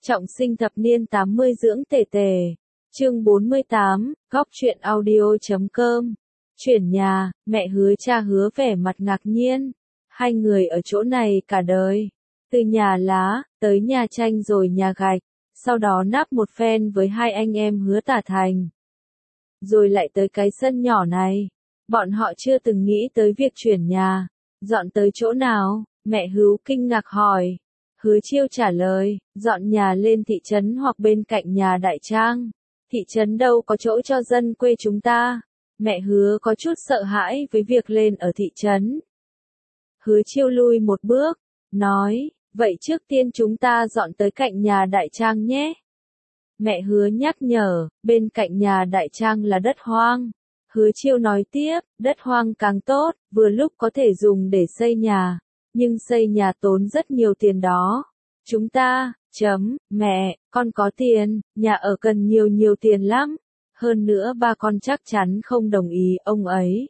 Trọng sinh thập niên 80 dưỡng tề tề. Chương 48, góc truyện audio.com. Chuyển nhà, mẹ hứa cha hứa vẻ mặt ngạc nhiên. Hai người ở chỗ này cả đời. Từ nhà lá, tới nhà tranh rồi nhà gạch. Sau đó nắp một phen với hai anh em hứa Tả Thành. Rồi lại tới cái sân nhỏ này. Bọn họ chưa từng nghĩ tới việc chuyển nhà. Dọn tới chỗ nào? Mẹ Hữu kinh ngạc hỏi. Hứa Chiêu trả lời, dọn nhà lên thị trấn hoặc bên cạnh nhà Đại Trang. Thị trấn đâu có chỗ cho dân quê chúng ta. Mẹ Hứa có chút sợ hãi với việc lên ở thị trấn. Hứa Chiêu lui một bước, nói, vậy trước tiên chúng ta dọn tới cạnh nhà Đại Trang nhé. Mẹ Hứa nhắc nhở, bên cạnh nhà Đại Trang là đất hoang. Hứa Chiêu nói tiếp, đất hoang càng tốt, vừa lúc có thể dùng để xây nhà. Nhưng xây nhà tốn rất nhiều tiền đó. Chúng ta, mẹ, con có tiền, nhà ở cần nhiều tiền lắm. Hơn nữa ba con chắc chắn không đồng ý ông ấy.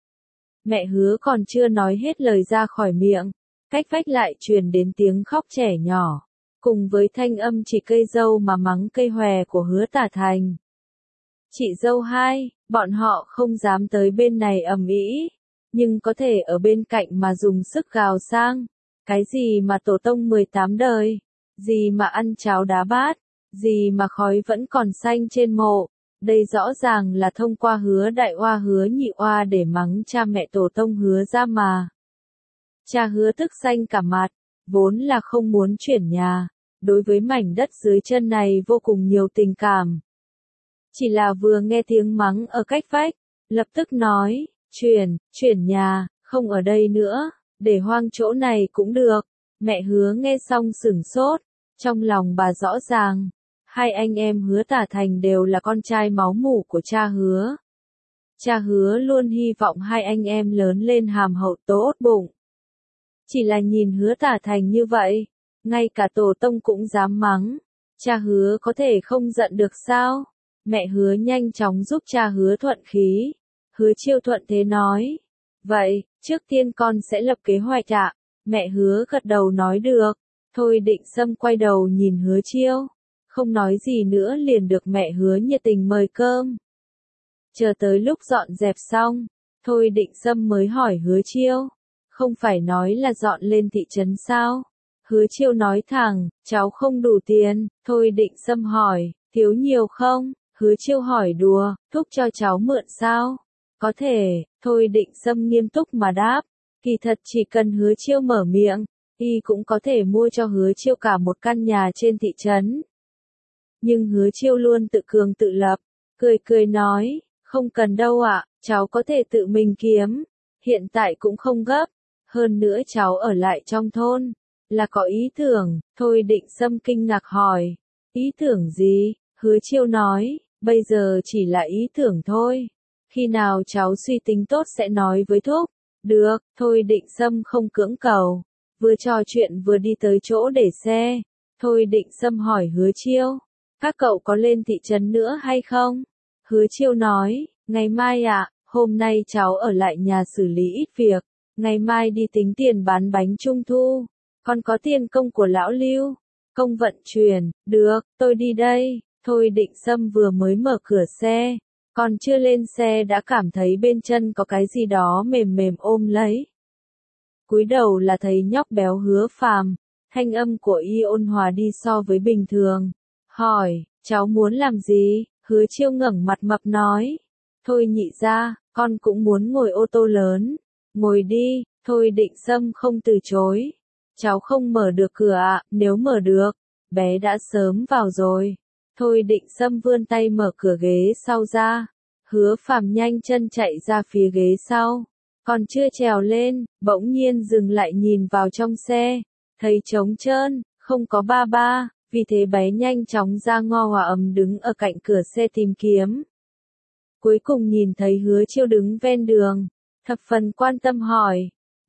Mẹ Hứa còn chưa nói hết lời ra khỏi miệng. Cách vách lại truyền đến tiếng khóc trẻ nhỏ. Cùng với thanh âm chỉ cây dâu mà mắng cây hòe của Hứa Tả Thành. Chị dâu hai, bọn họ không dám tới bên này ầm ĩ. Nhưng có thể ở bên cạnh mà dùng sức gào sang. Cái gì mà tổ tông 18 đời? Gì mà ăn cháo đá bát? Gì mà khói vẫn còn xanh trên mộ? Đây rõ ràng là thông qua Hứa Đại Oa Hứa Nhị Oa để mắng cha mẹ tổ tông Hứa ra mà. Cha Hứa tức xanh cả mặt, vốn là không muốn chuyển nhà. Đối với mảnh đất dưới chân này vô cùng nhiều tình cảm. Chỉ là vừa nghe tiếng mắng ở cách vách, lập tức nói. Chuyển nhà, không ở đây nữa, để hoang chỗ này cũng được. Mẹ Hứa nghe xong sửng sốt, trong lòng bà rõ ràng, hai anh em Hứa Tả Thành đều là con trai máu mủ của cha Hứa. Cha Hứa luôn hy vọng hai anh em lớn lên hàm hậu tốt bụng. Chỉ là nhìn Hứa Tả Thành như vậy, ngay cả tổ tông cũng dám mắng, cha Hứa có thể không giận được sao? Mẹ Hứa nhanh chóng giúp cha Hứa thuận khí. Hứa Chiêu thuận thế nói. Vậy, trước tiên con sẽ lập kế hoạch ạ. Mẹ Hứa gật đầu nói được. Thôi Định Sâm quay đầu nhìn Hứa Chiêu. Không nói gì nữa liền được mẹ Hứa nhiệt tình mời cơm. Chờ tới lúc dọn dẹp xong, Thôi Định Sâm mới hỏi Hứa Chiêu. Không phải nói là dọn lên thị trấn sao? Hứa Chiêu nói thẳng, cháu không đủ tiền. Thôi Định Sâm hỏi, thiếu nhiều không? Hứa Chiêu hỏi đùa, thúc cho cháu mượn sao? Có thể, Thôi Định Sâm nghiêm túc mà đáp. Kỳ thật chỉ cần Hứa Chiêu mở miệng, y cũng có thể mua cho Hứa Chiêu cả một căn nhà trên thị trấn. Nhưng Hứa Chiêu luôn tự cường tự lập, cười nói, không cần đâu ạ, cháu có thể tự mình kiếm. Hiện tại cũng không gấp. Hơn nữa cháu ở lại trong thôn, là có ý tưởng. Thôi Định Sâm kinh ngạc hỏi, ý tưởng gì? Hứa Chiêu nói, bây giờ chỉ là ý tưởng thôi. Khi nào cháu suy tính tốt sẽ nói với thúc. Được, Thôi Định Sâm không cưỡng cầu. Vừa trò chuyện vừa đi tới chỗ để xe. Thôi Định Sâm hỏi Hứa Chiêu. Các cậu có lên thị trấn nữa hay không? Hứa Chiêu nói, ngày mai ạ, hôm nay cháu ở lại nhà xử lý ít việc. Ngày mai đi tính tiền bán bánh trung thu. Còn có tiền công của lão Lưu. Công vận chuyển, được, tôi đi đây. Thôi Định Sâm vừa mới mở cửa xe. Còn chưa lên xe đã cảm thấy bên chân có cái gì đó mềm ôm lấy. Cúi đầu là thấy nhóc béo Hứa Phàm, thanh âm của y ôn hòa đi so với bình thường. Hỏi, cháu muốn làm gì? Hứa Chiêu ngẩng mặt mập nói. Thôi nhị ra, con cũng muốn ngồi ô tô lớn. Ngồi đi, Thôi Định Sâm không từ chối. Cháu không mở được cửa ạ, nếu mở được, bé đã sớm vào rồi. Thôi Định Sâm vươn tay mở cửa ghế sau ra. Hứa Phàm nhanh chân chạy ra phía ghế sau. Còn chưa trèo lên, bỗng nhiên dừng lại nhìn vào trong xe. Thấy trống trơn, không có ba. Vì thế bé nhanh chóng ra Ngo Hòa Ấm đứng ở cạnh cửa xe tìm kiếm. Cuối cùng nhìn thấy Hứa Chiêu đứng ven đường. Thập phần quan tâm hỏi.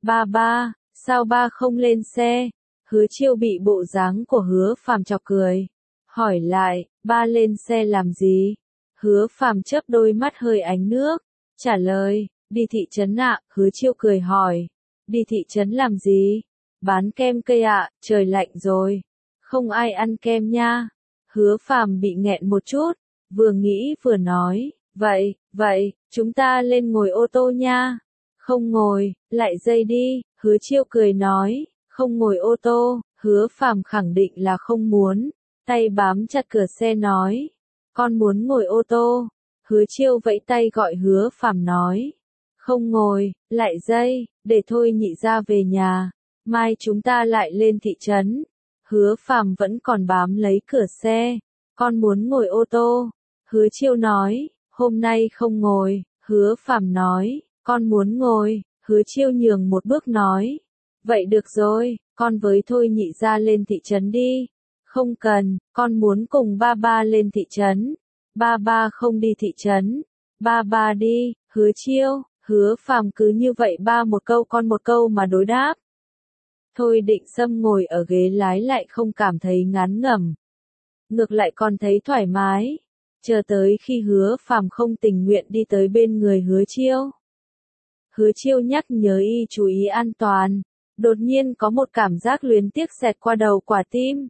Ba, sao ba không lên xe? Hứa Chiêu bị bộ dáng của Hứa Phàm chọc cười. Hỏi lại, ba lên xe làm gì? Hứa Phàm chớp đôi mắt hơi ánh nước. Trả lời, đi thị trấn ạ. Hứa Chiêu cười hỏi. Đi thị trấn làm gì? Bán kem cây ạ, trời lạnh rồi. không ai ăn kem nha. Hứa Phàm bị nghẹn một chút, vừa nghĩ vừa nói, vậy, chúng ta lên ngồi ô tô nha. Không ngồi, lại dây đi, Hứa Chiêu cười nói, không ngồi ô tô, Hứa Phàm khẳng định là không muốn, tay bám chặt cửa xe nói, con muốn ngồi ô tô. Hứa Chiêu vẫy tay gọi Hứa Phàm nói, không ngồi, lại dây, để thôi nhị ra về nhà, mai chúng ta lại lên thị trấn. Hứa Phàm vẫn còn bám lấy cửa xe, con muốn ngồi ô tô. Hứa Chiêu nói, hôm nay không ngồi. Hứa Phàm nói, con muốn ngồi. Hứa Chiêu nhường một bước nói, vậy được rồi, con với thôi nhị ra lên thị trấn đi. Không cần, con muốn cùng ba ba lên thị trấn. Ba ba không đi thị trấn. Ba ba đi. Hứa Chiêu, Hứa Phàm cứ như vậy ba một câu con một câu mà đối đáp. Thôi Định Sâm ngồi ở ghế lái lại không cảm thấy ngán ngẩm, ngược lại còn thấy thoải mái, chờ tới khi Hứa Phàm không tình nguyện đi tới bên người Hứa Chiêu. Hứa Chiêu nhắc nhớ y chú ý an toàn, đột nhiên có một cảm giác luyến tiếc xẹt qua đầu quả tim.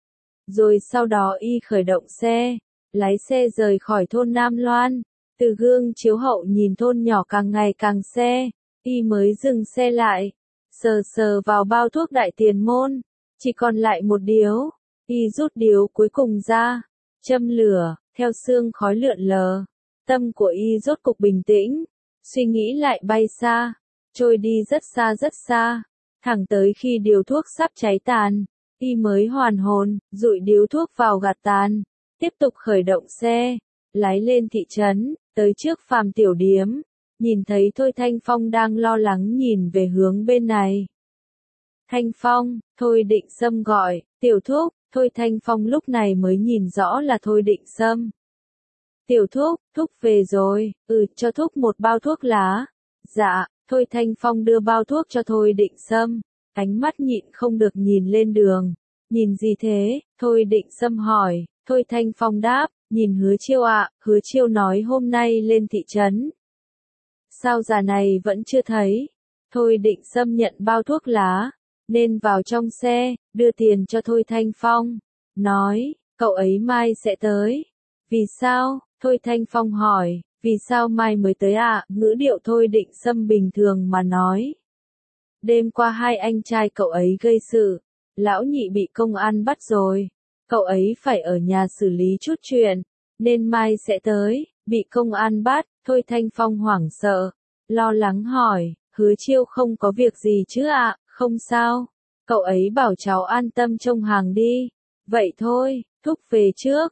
Rồi sau đó y khởi động xe, lái xe rời khỏi thôn Nam Loan, từ gương chiếu hậu nhìn thôn nhỏ càng ngày càng xe, y mới dừng xe lại, sờ sờ vào bao thuốc Đại Tiền Môn, chỉ còn lại một điếu, y rút điếu cuối cùng ra, châm lửa, theo sương khói lượn lờ, tâm của y rốt cục bình tĩnh, suy nghĩ lại bay xa, trôi đi rất xa, thẳng tới khi điếu thuốc sắp cháy tàn, y mới hoàn hồn, dụi điếu thuốc vào gạt tàn, tiếp tục khởi động xe, lái lên thị trấn, tới trước Phàm tiểu điếm, nhìn thấy Thôi Thanh Phong đang lo lắng nhìn về hướng bên này. Thanh Phong, Thôi Định Sâm gọi, tiểu thúc. Thôi Thanh Phong lúc này mới nhìn rõ là Thôi Định Sâm. Tiểu thúc, thúc về rồi, cho thúc một bao thuốc lá. Dạ, Thôi Thanh Phong đưa bao thuốc cho Thôi Định Sâm, ánh mắt nhịn không được nhìn lên đường. Nhìn gì thế? Thôi Định Sâm hỏi. Thôi Thanh Phong đáp, nhìn Hứa Chiêu ạ. Hứa Chiêu nói hôm nay lên thị trấn. Sao già này vẫn chưa thấy? Thôi Định Sâm nhận bao thuốc lá, nên vào trong xe, đưa tiền cho Thôi Thanh Phong, nói, cậu ấy mai sẽ tới. Vì sao? Thôi Thanh Phong hỏi, vì sao mai mới tới ạ? Ngữ điệu Thôi Định Sâm bình thường mà nói. Đêm qua hai anh trai cậu ấy gây sự, lão nhị bị công an bắt rồi, cậu ấy phải ở nhà xử lý chút chuyện, nên mai sẽ tới, bị công an bắt. Thôi Thanh Phong hoảng sợ, lo lắng hỏi, Hứa Chiêu không có việc gì chứ ạ? Không sao, cậu ấy bảo cháu an tâm trông hàng đi. Vậy thôi, thúc về trước.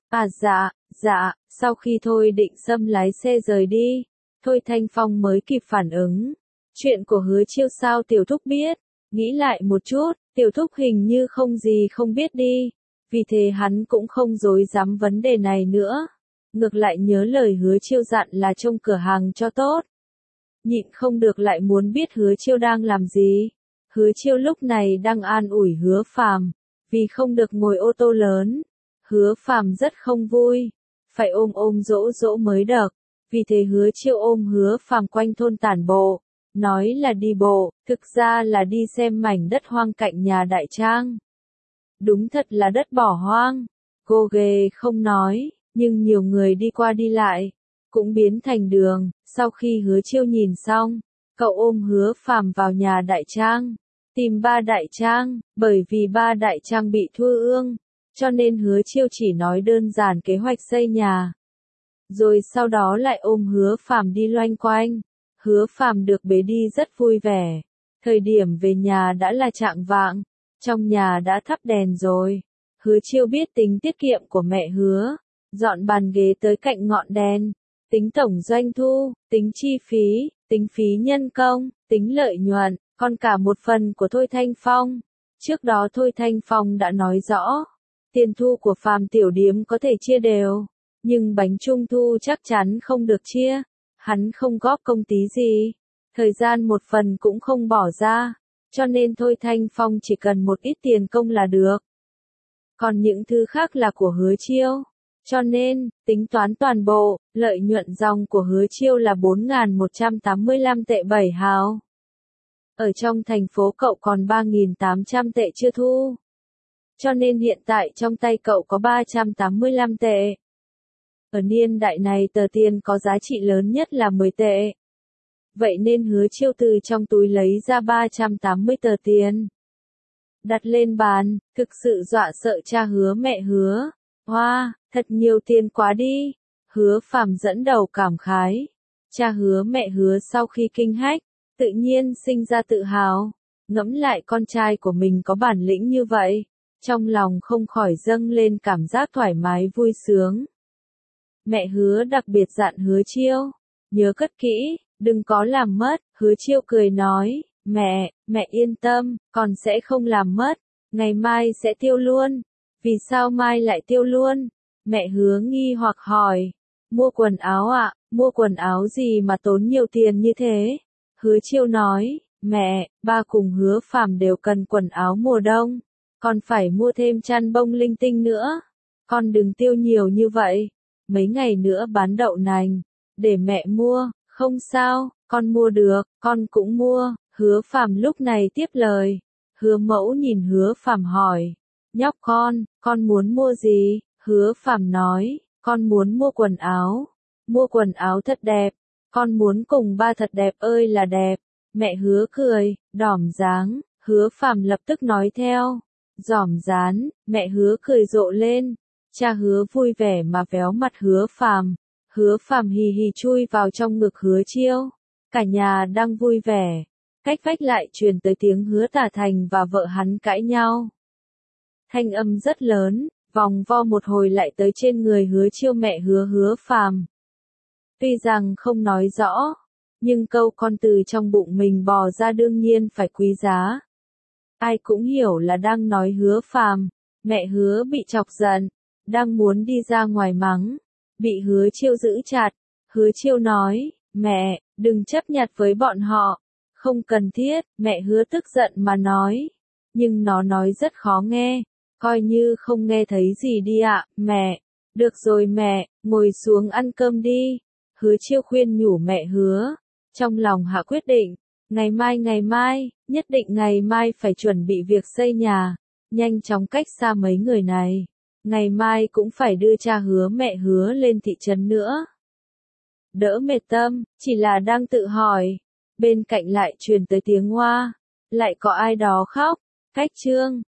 Dạ, sau khi Thôi Định Sâm lái xe rời đi, Thôi Thanh Phong mới kịp phản ứng. Chuyện của Hứa Chiêu sao tiểu thúc biết? Nghĩ lại một chút, tiểu thúc hình như không gì không biết đi. Vì thế hắn cũng không dối dám vấn đề này nữa. Ngược lại nhớ lời Hứa Chiêu dặn là trông cửa hàng cho tốt. Nhịn không được lại muốn biết Hứa Chiêu đang làm gì. Hứa Chiêu lúc này đang an ủi Hứa Phàm, vì không được ngồi ô tô lớn. Hứa Phàm rất không vui, phải ôm dỗ dỗ mới được. Vì thế Hứa Chiêu ôm Hứa Phàm quanh thôn tản bộ, nói là đi bộ, thực ra là đi xem mảnh đất hoang cạnh nhà Đại Trang. Đúng thật là đất bỏ hoang, cô ghê không nói, nhưng nhiều người đi qua đi lại, cũng biến thành đường. Sau khi Hứa Chiêu nhìn xong, cậu ôm Hứa Phàm vào nhà Đại Trang, tìm ba Đại Trang, bởi vì ba Đại Trang bị thua ương, cho nên Hứa Chiêu chỉ nói đơn giản kế hoạch xây nhà. Rồi sau đó lại ôm Hứa Phàm đi loanh quanh. Hứa Phàm được bế đi rất vui vẻ. Thời điểm về nhà đã là chạng vạng, trong nhà đã thắp đèn rồi. Hứa Chiêu biết tính tiết kiệm của mẹ Hứa, dọn bàn ghế tới cạnh ngọn đèn, tính tổng doanh thu, tính chi phí, tính phí nhân công, tính lợi nhuận, còn cả một phần của Thôi Thanh Phong. Trước đó Thôi Thanh Phong đã nói rõ, tiền thu của Phàm tiểu điếm có thể chia đều, nhưng bánh trung thu chắc chắn không được chia. Hắn không góp công tí gì, thời gian một phần cũng không bỏ ra, cho nên Thôi Thanh Phong chỉ cần một ít tiền công là được. Còn những thứ khác là của Hứa Chiêu, cho nên, tính toán toàn bộ, lợi nhuận dòng của Hứa Chiêu là 4.185 tệ 7 hào. Ở trong thành phố cậu còn 3.800 tệ chưa thu. cho nên hiện tại trong tay cậu có 385 tệ. Ở niên đại này tờ tiền có giá trị lớn nhất là 10 tệ. Vậy nên Hứa Chiêu từ trong túi lấy ra 380 tờ tiền. Đặt lên bàn, thực sự dọa sợ cha Hứa mẹ Hứa. Hoa, thật nhiều tiền quá đi. Hứa Phàm dẫn đầu cảm khái. Cha Hứa mẹ Hứa sau khi kinh hách, tự nhiên sinh ra tự hào. Ngẫm lại con trai của mình có bản lĩnh như vậy. Trong lòng không khỏi dâng lên cảm giác thoải mái vui sướng. Mẹ Hứa đặc biệt dặn Hứa Chiêu, nhớ cất kỹ, đừng có làm mất. Hứa Chiêu cười nói, mẹ yên tâm, con sẽ không làm mất, ngày mai sẽ tiêu luôn. Vì sao mai lại tiêu luôn? Mẹ Hứa nghi hoặc hỏi, mua quần áo ạ, mua quần áo gì mà tốn nhiều tiền như thế? Hứa Chiêu nói, mẹ, ba cùng Hứa Phàm đều cần quần áo mùa đông, còn phải mua thêm chăn bông linh tinh nữa. Con đừng tiêu nhiều như vậy, mấy ngày nữa bán đậu nành, để mẹ mua. Không sao, con mua được, con cũng mua. Hứa Phàm lúc này tiếp lời. Hứa Mẫu nhìn Hứa Phàm hỏi, nhóc con muốn mua gì? Hứa Phàm nói, con muốn mua quần áo thật đẹp, con muốn cùng ba thật đẹp ơi là đẹp. Mẹ Hứa cười, đỏm dáng. Hứa Phàm lập tức nói theo, giỏm dán. Mẹ Hứa cười rộ lên. Cha Hứa vui vẻ mà véo mặt Hứa Phàm. Hứa Phàm hì hì chui vào trong ngực Hứa Chiêu. Cả nhà đang vui vẻ. Cách vách lại truyền tới tiếng Hứa Tả Thành và vợ hắn cãi nhau. Thanh âm rất lớn, vòng vo một hồi lại tới trên người Hứa Chiêu mẹ Hứa Phàm. Tuy rằng không nói rõ, nhưng câu con từ trong bụng mình bò ra đương nhiên phải quý giá. Ai cũng hiểu là đang nói Hứa Phàm. Mẹ Hứa bị chọc giận, đang muốn đi ra ngoài mắng, bị Hứa Chiêu giữ chặt. Hứa Chiêu nói, mẹ, đừng chấp nhặt với bọn họ, không cần thiết. Mẹ Hứa tức giận mà nói, nhưng nó nói rất khó nghe, coi như không nghe thấy gì đi ạ. Mẹ, được rồi mẹ, ngồi xuống ăn cơm đi. Hứa Chiêu khuyên nhủ mẹ Hứa, trong lòng hạ quyết định, ngày mai, nhất định ngày mai phải chuẩn bị việc xây nhà, nhanh chóng cách xa mấy người này. Ngày mai cũng phải đưa cha Hứa mẹ Hứa lên thị trấn nữa. Đỡ mệt tâm, chỉ là đang tự hỏi. Bên cạnh lại truyền tới tiếng hoa. Lại có ai đó khóc. Cách chương